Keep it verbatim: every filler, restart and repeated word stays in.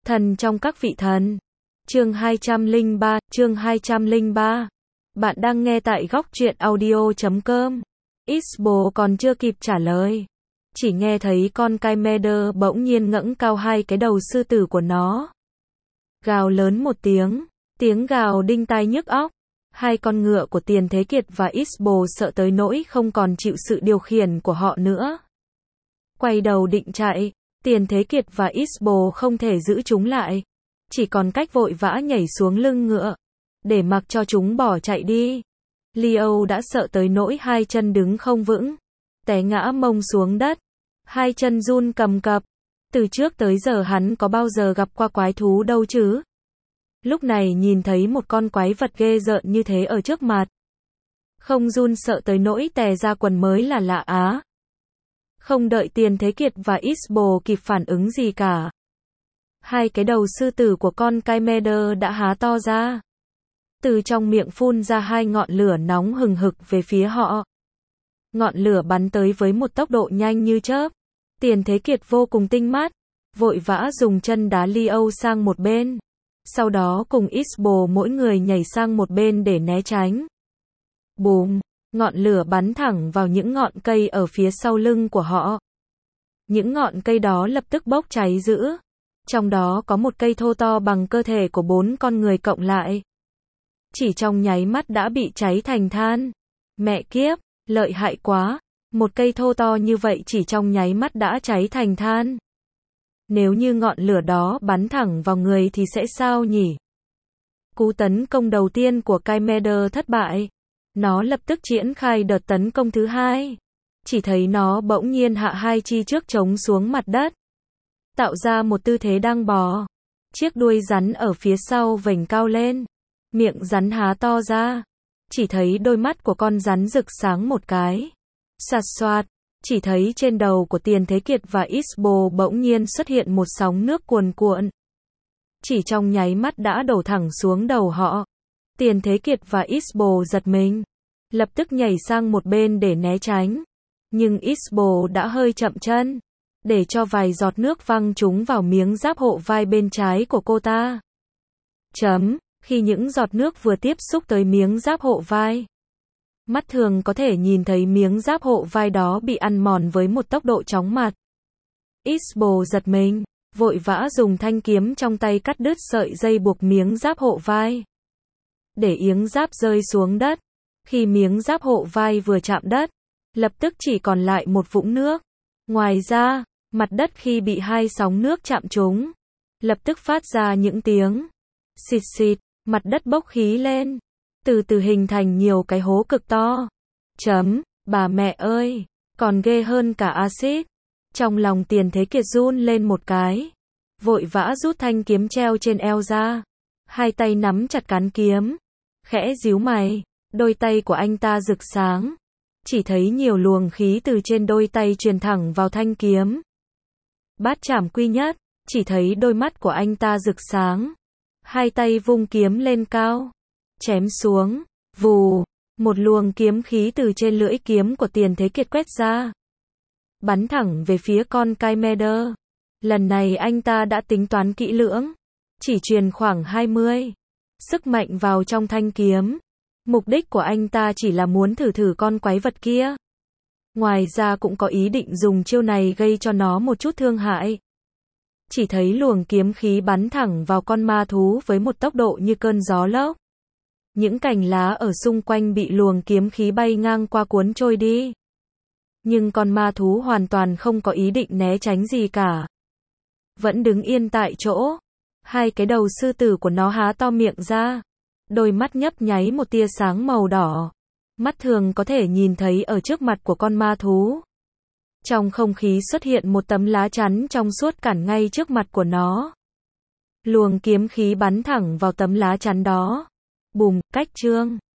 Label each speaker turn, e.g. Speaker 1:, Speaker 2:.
Speaker 1: Thần trong các vị thần. Chương hai trăm lẻ ba, chương hai trăm lẻ ba. Bạn đang nghe tại góc truyện audio chấm com. Isbo còn chưa kịp trả lời. Chỉ nghe thấy con Chimera bỗng nhiên ngẩng cao hai cái đầu sư tử của nó. Gào lớn một tiếng. Tiếng gào đinh tai nhức óc. Hai con ngựa của Tiền Thế Kiệt và Isbo sợ tới nỗi không còn chịu sự điều khiển của họ nữa. Quay đầu định chạy. Tiền Thế Kiệt và Isbo không thể giữ chúng lại. Chỉ còn cách vội vã nhảy xuống lưng ngựa. Để mặc cho chúng bỏ chạy đi. Leo đã sợ tới nỗi hai chân đứng không vững. Té ngã mông xuống đất. Hai chân run cầm cập. Từ trước tới giờ hắn có bao giờ gặp qua quái thú đâu chứ. Lúc này nhìn thấy một con quái vật ghê rợn như thế ở trước mặt. Không run sợ tới nỗi tè ra quần mới là lạ á. Không đợi Tiền Thế Kiệt và Isbo kịp phản ứng gì cả. Hai cái đầu sư tử của con Chimera đã há to ra. Từ trong miệng phun ra hai ngọn lửa nóng hừng hực về phía họ. Ngọn lửa bắn tới với một tốc độ nhanh như chớp. Tiền Thế Kiệt vô cùng tinh mắt. Vội vã dùng chân đá Leo sang một bên. Sau đó cùng Isbo mỗi người nhảy sang một bên để né tránh. Bùm! Ngọn lửa bắn thẳng vào những ngọn cây ở phía sau lưng của họ. Những ngọn cây đó lập tức bốc cháy dữ. Trong đó có một cây thô to bằng cơ thể của bốn con người cộng lại. Chỉ trong nháy mắt đã bị cháy thành than. Mẹ kiếp, lợi hại quá. Một cây thô to như vậy chỉ trong nháy mắt đã cháy thành than. Nếu như ngọn lửa đó bắn thẳng vào người thì sẽ sao nhỉ? Cú tấn công đầu tiên của Chimera thất bại. Nó lập tức triển khai đợt tấn công thứ hai. Chỉ thấy nó bỗng nhiên hạ hai chi trước trống xuống mặt đất. Tạo ra một tư thế đang bò. Chiếc đuôi rắn ở phía sau vểnh cao lên. Miệng rắn há to ra. Chỉ thấy đôi mắt của con rắn rực sáng một cái. Sạt soạt. Chỉ thấy trên đầu của Tiền Thế Kiệt và Isbo bỗng nhiên xuất hiện một sóng nước cuồn cuộn. Chỉ trong nháy mắt đã đổ thẳng xuống đầu họ. Tiền Thế Kiệt và Isbo giật mình. Lập tức nhảy sang một bên để né tránh. Nhưng Isbo đã hơi chậm chân. Để cho vài giọt nước văng trúng vào miếng giáp hộ vai bên trái của cô ta. Chấm. Khi những giọt nước vừa tiếp xúc tới miếng giáp hộ vai. Mắt thường có thể nhìn thấy miếng giáp hộ vai đó bị ăn mòn với một tốc độ chóng mặt. Isbo giật mình. Vội vã dùng thanh kiếm trong tay cắt đứt sợi dây buộc miếng giáp hộ vai. Để miếng giáp rơi xuống đất. Khi miếng giáp hộ vai vừa chạm đất, lập tức chỉ còn lại một vũng nước. Ngoài ra, mặt đất khi bị hai sóng nước chạm trúng, lập tức phát ra những tiếng xịt xịt, mặt đất bốc khí lên, từ từ hình thành nhiều cái hố cực to. Chấm, bà mẹ ơi, còn ghê hơn cả axit. Trong lòng Tiền Thế Kiệt run lên một cái, vội vã rút thanh kiếm treo trên eo ra, hai tay nắm chặt cán kiếm, khẽ díu mày. Đôi tay của anh ta rực sáng. Chỉ thấy nhiều luồng khí từ trên đôi tay truyền thẳng vào thanh kiếm. Bát chảm quy nhất. Chỉ thấy đôi mắt của anh ta rực sáng. Hai tay vung kiếm lên cao. Chém xuống. Vù. Một luồng kiếm khí từ trên lưỡi kiếm của Tiền Thế Kiệt quét ra. Bắn thẳng về phía con Chimera. Lần này anh ta đã tính toán kỹ lưỡng. Chỉ truyền khoảng hai mươi. Sức mạnh vào trong thanh kiếm. Mục đích của anh ta chỉ là muốn thử thử con quái vật kia. Ngoài ra cũng có ý định dùng chiêu này gây cho nó một chút thương hại. Chỉ thấy luồng kiếm khí bắn thẳng vào con ma thú với một tốc độ như cơn gió lốc. Những cành lá ở xung quanh bị luồng kiếm khí bay ngang qua cuốn trôi đi. Nhưng con ma thú hoàn toàn không có ý định né tránh gì cả. Vẫn đứng yên tại chỗ. Hai cái đầu sư tử của nó há to miệng ra. Đôi mắt nhấp nháy một tia sáng màu đỏ. Mắt thường có thể nhìn thấy ở trước mặt của con ma thú. Trong không khí xuất hiện một tấm lá chắn trong suốt cản ngay trước mặt của nó. Luồng kiếm khí bắn thẳng vào tấm lá chắn đó. Bùm, cách trương.